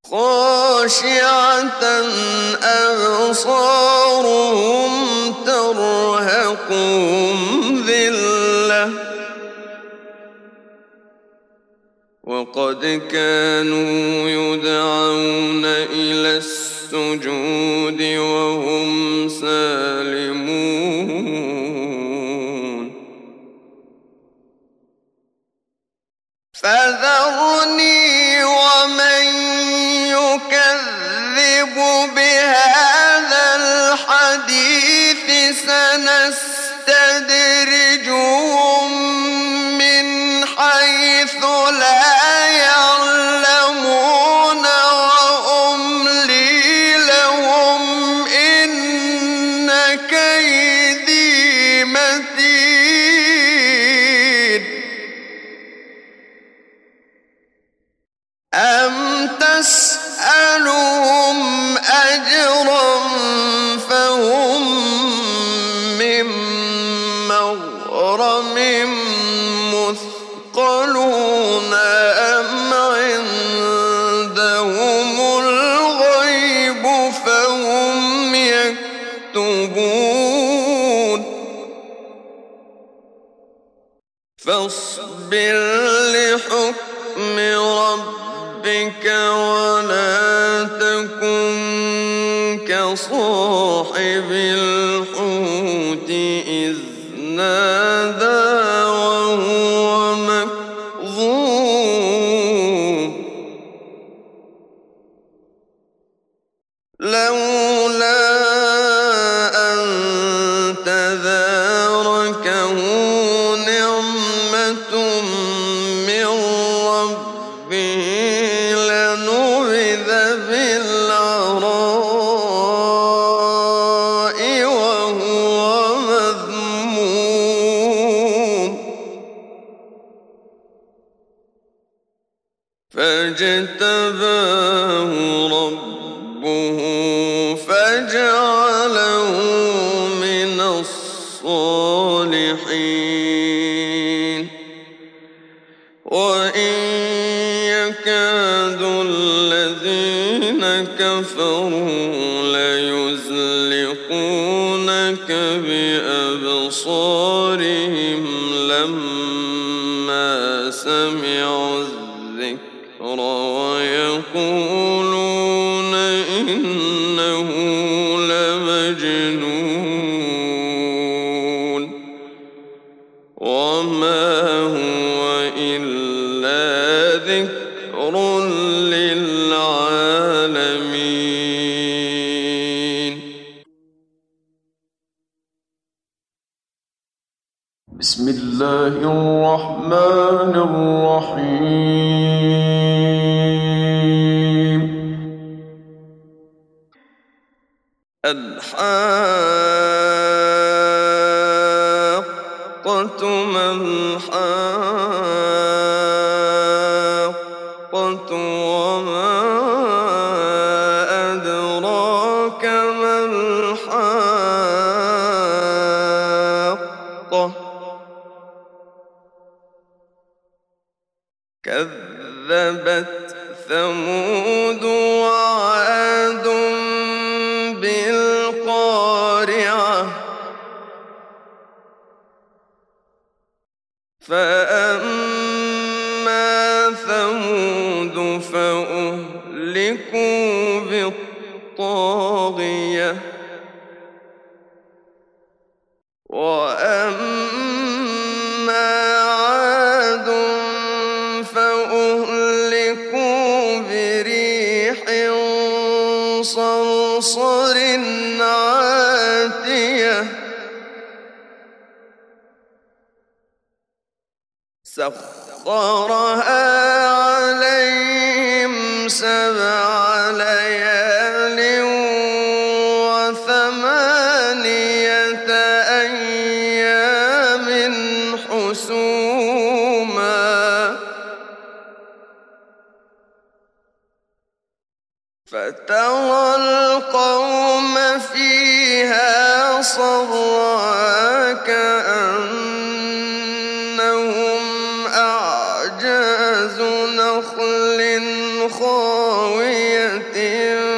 خاشعة أبصارهم ترهقهم ذلة وقد كانوا يدعون إلى السجود وهم سالمون فذرني ومن يكذب بهذا الحديث سنستدرجهم من حيث لا يعلمون وأملي لهم إن كيدي متين أم تسألهم أجرا فهم من مغرم مثقلون أم عندهم الغيب فهم يكتبون فاصبر لحكم ربك ولا تكن كصاحب الحوت إذ نادى وهو مكظوم لولا أن تداركه نعمة من ربه لنبذ بالعراء وهو مذموم فاجتباه ربه فجعله من الصالحين وإن يكاد الذين كفروا ليزلقونك بأبصارهم لما سمعوا الذكر ويقولون إنه لمجنون وما هو إلا ذكر للعالمين بسم الله الرحمن الرحيم الحاقة ما الحاقة وما أدراك ما الحاقة كذبت ثمود وعاد بالقارعة فأما ثمود فأهلكوا بالطاغية وأما عاد فأهلكوا بريح صرصر عاتية سخرها عليهم 7 ليال و8 أيام حسوما فترى القوم فيها صرعى كأنهم أعجاز نخل خاوية خَاوِيَةٍ